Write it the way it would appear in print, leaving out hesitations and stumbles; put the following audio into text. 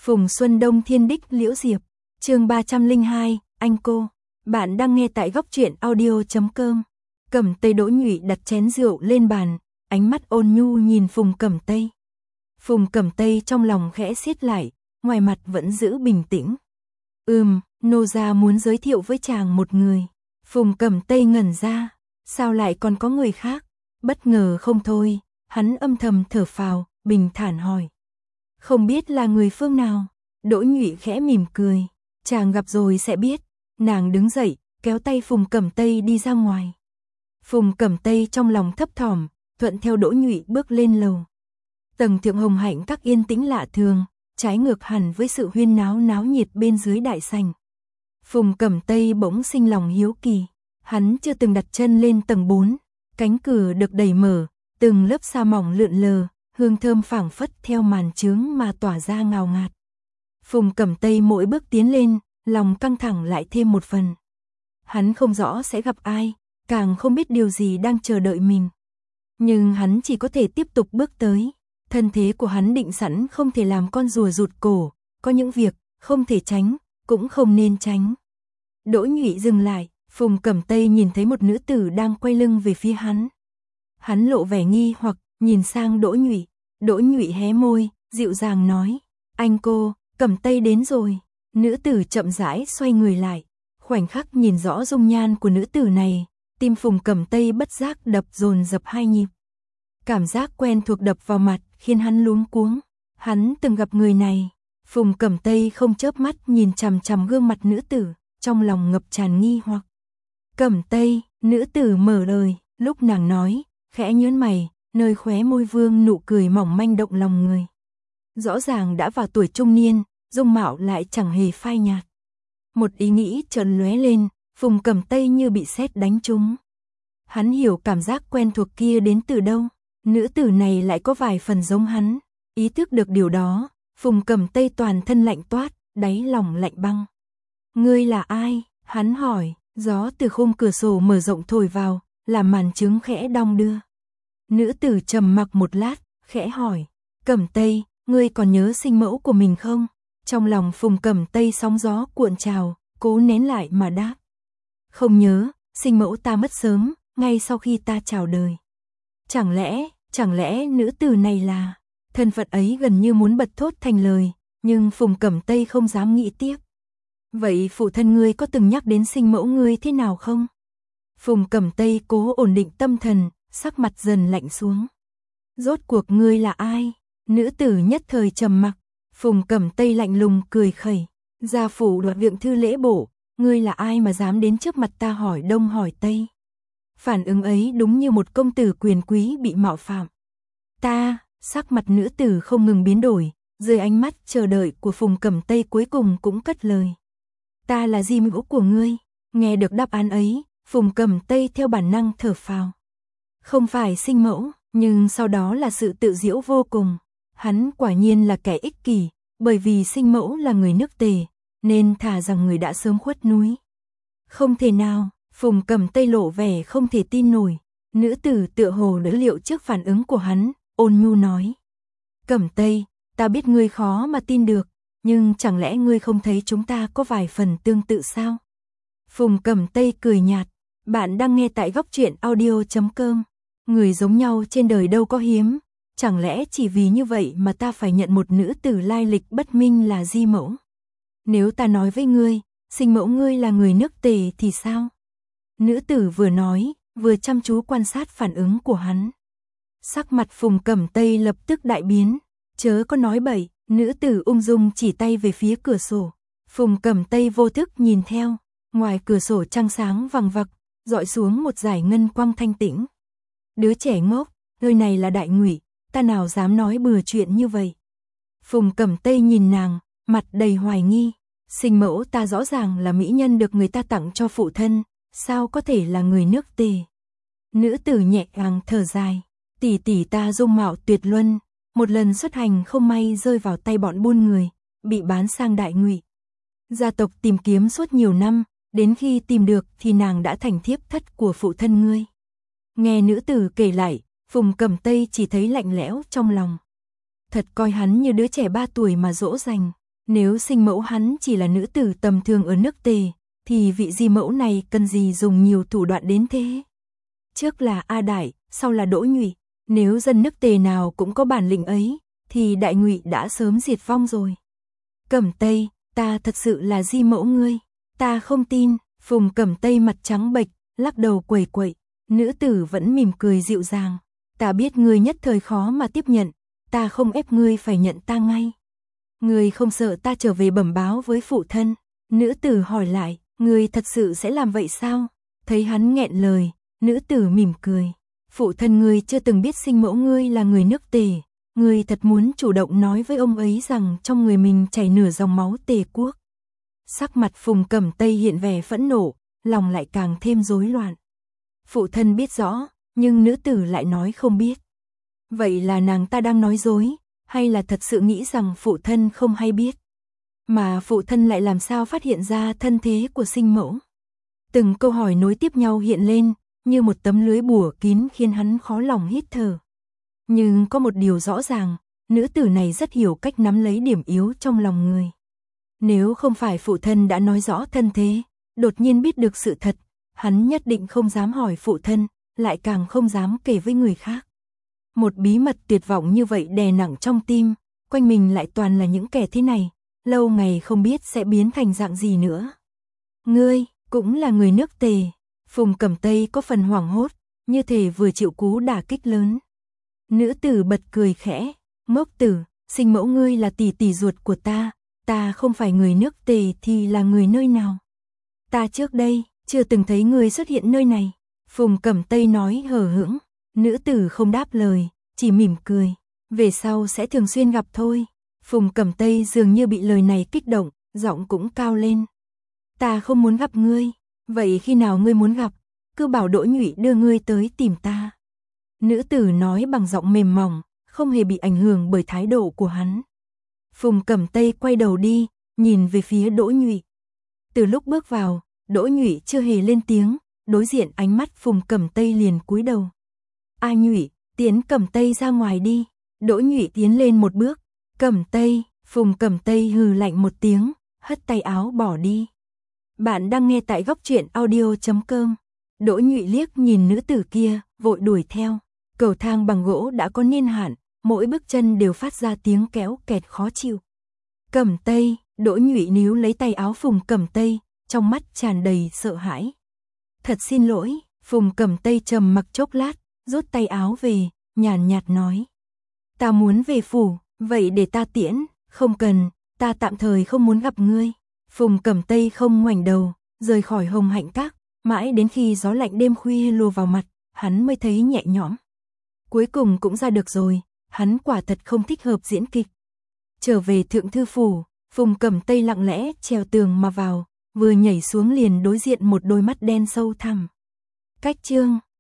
Phùng Xuân Đông Thiên Đích Liễu Diệp, chương 302, anh cô. Bạn đang nghe tại góc truyện audio.com. Cẩm Tây Đỗ Nhụy đặt chén rượu lên bàn, ánh mắt ôn nhu nhìn Phùng Cẩm Tây. Phùng Cẩm Tây trong lòng khẽ siết lại, ngoài mặt vẫn giữ bình tĩnh. Nô gia muốn giới thiệu với chàng một người. Phùng Cẩm Tây ngẩn ra, sao lại còn có người khác? Bất ngờ không thôi, hắn âm thầm thở phào, bình thản hỏi. Không biết là người phương nào? Đỗ Nhụy khẽ mỉm cười, chàng gặp rồi sẽ biết. Nàng đứng dậy, kéo tay Phùng Cẩm Tây đi ra ngoài. Phùng Cẩm Tây trong lòng thấp thỏm, thuận theo Đỗ Nhụy bước lên lầu. Tầng thượng Hồng Hạnh các yên tĩnh lạ thường, trái ngược hẳn với sự huyên náo náo nhiệt bên dưới đại sảnh. Phùng Cẩm Tây bỗng sinh lòng hiếu kỳ, hắn chưa từng đặt chân lên tầng 4, cánh cửa được đẩy mở, từng lớp sa mỏng lượn lờ, hương thơm phảng phất theo màn chướng mà tỏa ra ngào ngạt. Phùng Cẩm Tây mỗi bước tiến lên, lòng căng thẳng lại thêm một phần. Hắn không rõ sẽ gặp ai, càng không biết điều gì đang chờ đợi mình. Nhưng hắn chỉ có thể tiếp tục bước tới. Thân thế của hắn định sẵn không thể làm con rùa rụt cổ, có những việc không thể tránh, cũng không nên tránh. Đỗ Nhụy dừng lại, Phùng Cẩm Tây nhìn thấy một nữ tử đang quay lưng về phía hắn. Hắn lộ vẻ nghi hoặc, nhìn sang Đỗ Nhụy. Đỗ Nhụy hé môi, dịu dàng nói, anh cô, Cẩm Tây đến rồi. Nữ tử chậm rãi xoay người lại, khoảnh khắc nhìn rõ dung nhan của nữ tử này, tim Phùng Cẩm Tây bất giác đập dồn dập 2 nhịp. Cảm giác quen thuộc đập vào mặt, khiến hắn luống cuống. Hắn từng gặp người này. Phùng Cẩm Tây không chớp mắt nhìn chằm chằm gương mặt nữ tử, trong lòng ngập tràn nghi hoặc. Cẩm Tây, nữ tử mở lời, lúc nàng nói, khẽ nhớn mày, nơi khóe môi vương nụ cười mỏng manh động lòng người. Rõ ràng đã vào tuổi trung niên, dung mạo lại chẳng hề phai nhạt. Một ý nghĩ chợt lóe lên, Phùng Cẩm Tây như bị sét đánh trúng. Hắn hiểu cảm giác quen thuộc kia đến từ đâu, nữ tử này lại có vài phần giống hắn. Ý thức được điều đó, Phùng Cẩm Tây toàn thân lạnh toát, đáy lòng lạnh băng. Ngươi là ai? Hắn hỏi, gió từ khung cửa sổ mở rộng thổi vào, làm màn trướng khẽ đong đưa. Nữ tử trầm mặc một lát, khẽ hỏi, Cẩm Tây, ngươi còn nhớ sinh mẫu của mình không? Trong lòng Phùng Cẩm Tây sóng gió cuộn trào, cố nén lại mà đáp. Không nhớ, sinh mẫu ta mất sớm, ngay sau khi ta chào đời. Chẳng lẽ nữ tử này là... Thân phận ấy gần như muốn bật thốt thành lời, nhưng Phùng Cẩm Tây không dám nghĩ tiếp. Vậy phụ thân ngươi có từng nhắc đến sinh mẫu ngươi thế nào không? Phùng Cẩm Tây cố ổn định tâm thần, sắc mặt dần lạnh xuống. Rốt cuộc ngươi là ai? Nữ tử nhất thời trầm mặc. Phùng Cẩm Tây lạnh lùng cười khẩy. Gia phủ Đoạt Viện Thư lễ bổ, ngươi là ai mà dám đến trước mặt ta hỏi đông hỏi tây? Phản ứng ấy đúng như một công tử quyền quý bị mạo phạm. Ta, sắc mặt nữ tử không ngừng biến đổi, dưới ánh mắt chờ đợi của Phùng Cẩm Tây cuối cùng cũng cất lời. Ta là di mẫu của ngươi. Nghe được đáp án ấy, Phùng Cẩm Tây theo bản năng thở phào. Không phải sinh mẫu, nhưng sau đó là sự tự giễu vô cùng. Hắn quả nhiên là kẻ ích kỷ, bởi vì sinh mẫu là người nước Tề, nên thà rằng người đã sớm khuất núi. Không thể nào, Phùng Cẩm Tây lộ vẻ không thể tin nổi. Nữ tử tựa hồ đã liệu trước phản ứng của hắn, ôn nhu nói. Cẩm Tây, ta biết ngươi khó mà tin được, nhưng chẳng lẽ ngươi không thấy chúng ta có vài phần tương tự sao? Phùng Cẩm Tây cười nhạt, bạn đang nghe tại góc truyện audio.com. Người giống nhau trên đời đâu có hiếm, chẳng lẽ chỉ vì như vậy mà ta phải nhận một nữ tử lai lịch bất minh là di mẫu? Nếu ta nói với ngươi, sinh mẫu ngươi là người nước Tề thì sao? Nữ tử vừa nói, vừa chăm chú quan sát phản ứng của hắn. Sắc mặt Phùng Cẩm Tây lập tức đại biến, chớ có nói bậy. Nữ tử ung dung chỉ tay về phía cửa sổ. Phùng Cẩm Tây vô thức nhìn theo, ngoài cửa sổ trăng sáng vằng vặc, dọi xuống một dải ngân quang thanh tĩnh. Đứa trẻ ngốc, nơi này là Đại Ngụy, ta nào dám nói bừa chuyện như vậy. Phùng Cẩm Tây nhìn nàng, mặt đầy hoài nghi. Sinh mẫu ta rõ ràng là mỹ nhân được người ta tặng cho phụ thân, sao có thể là người nước Tề? Nữ tử nhẹ nhàng thở dài, tỷ tỷ ta dung mạo tuyệt luân. Một lần xuất hành không may rơi vào tay bọn buôn người, bị bán sang Đại Ngụy. Gia tộc tìm kiếm suốt nhiều năm, đến khi tìm được thì nàng đã thành thiếp thất của phụ thân ngươi. Nghe nữ tử kể lại, Phùng Cẩm Tây chỉ thấy lạnh lẽo trong lòng. Thật coi hắn như đứa trẻ 3 tuổi mà dỗ dành. Nếu sinh mẫu hắn chỉ là nữ tử tầm thường ở nước Tề, thì vị di mẫu này cần gì dùng nhiều thủ đoạn đến thế. Trước là A Đại, sau là Đỗ Nhụy, nếu dân nước Tề nào cũng có bản lĩnh ấy, thì Đại Ngụy đã sớm diệt vong rồi. Cẩm Tây, ta thật sự là di mẫu ngươi, ta không tin. Phùng Cẩm Tây mặt trắng bệch, lắc đầu quẩy quậy, nữ tử vẫn mỉm cười dịu dàng, ta biết ngươi nhất thời khó mà tiếp nhận, ta không ép ngươi phải nhận ta ngay. Ngươi không sợ ta trở về bẩm báo với phụ thân? Nữ tử hỏi lại, ngươi thật sự sẽ làm vậy sao? Thấy hắn nghẹn lời, nữ tử mỉm cười, phụ thân ngươi chưa từng biết sinh mẫu ngươi là người nước Tề, ngươi thật muốn chủ động nói với ông ấy rằng trong người mình chảy nửa dòng máu Tề quốc. Sắc mặt Phùng Cẩm Tây hiện vẻ phẫn nộ, lòng lại càng thêm rối loạn. Phụ thân biết rõ, nhưng nữ tử lại nói không biết. Vậy là nàng ta đang nói dối, hay là thật sự nghĩ rằng phụ thân không hay biết? Mà phụ thân lại làm sao phát hiện ra thân thế của sinh mẫu? Từng câu hỏi nối tiếp nhau hiện lên, như một tấm lưới bủa kín khiến hắn khó lòng hít thở. Nhưng có một điều rõ ràng, nữ tử này rất hiểu cách nắm lấy điểm yếu trong lòng người. Nếu không phải phụ thân đã nói rõ thân thế, đột nhiên biết được sự thật, hắn nhất định không dám hỏi phụ thân, lại càng không dám kể với người khác. Một bí mật tuyệt vọng như vậy đè nặng trong tim, quanh mình lại toàn là những kẻ thế này, lâu ngày không biết sẽ biến thành dạng gì nữa. Ngươi, cũng là người nước Tề. Phùng Cẩm Tây có phần hoảng hốt, như thể vừa chịu cú đả kích lớn. Nữ tử bật cười khẽ, ngốc tử, sinh mẫu ngươi là tỷ tỷ ruột của ta không phải người nước Tề thì là người nơi nào? Ta trước đây, chưa từng thấy ngươi xuất hiện nơi này. Phùng Cẩm Tây nói hờ hững, nữ tử không đáp lời, chỉ mỉm cười, về sau sẽ thường xuyên gặp thôi. Phùng Cẩm Tây dường như bị lời này kích động, giọng cũng cao lên. Ta không muốn gặp ngươi, vậy khi nào ngươi muốn gặp, cứ bảo Đỗ Nhụy đưa ngươi tới tìm ta. Nữ tử nói bằng giọng mềm mỏng, không hề bị ảnh hưởng bởi thái độ của hắn. Phùng Cẩm Tây quay đầu đi, nhìn về phía Đỗ Nhụy. Từ lúc bước vào, Đỗ Nhụy chưa hề lên tiếng, đối diện ánh mắt Phùng Cẩm Tây liền cúi đầu. A Nhụy, tiến Cẩm Tây ra ngoài đi. Đỗ Nhụy tiến lên một bước. Cẩm Tây, Phùng Cẩm Tây hừ lạnh một tiếng, hất tay áo bỏ đi. Bạn đang nghe tại góc truyện audio.com. Đỗ Nhụy liếc nhìn nữ tử kia, vội đuổi theo. Cầu thang bằng gỗ đã có niên hạn, mỗi bước chân đều phát ra tiếng kéo kẹt khó chịu. Cẩm Tây, Đỗ Nhụy níu lấy tay áo Phùng Cẩm Tây, trong mắt tràn đầy sợ hãi. Thật xin lỗi. Phùng Cẩm Tây trầm mặc chốc lát, rút tay áo về, nhàn nhạt nói. Ta muốn về phủ, vậy để ta tiễn. Không cần, ta tạm thời không muốn gặp ngươi. Phùng Cẩm Tây không ngoảnh đầu, rời khỏi Hồng Hạnh Các, mãi đến khi gió lạnh đêm khuya lùa vào mặt, hắn mới thấy nhẹ nhõm. Cuối cùng cũng ra được rồi, hắn quả thật không thích hợp diễn kịch. Trở về Thượng Thư Phủ, Phùng Cẩm Tây lặng lẽ trèo tường mà vào, vừa nhảy xuống liền đối diện một đôi mắt đen sâu thẳm. Cách chương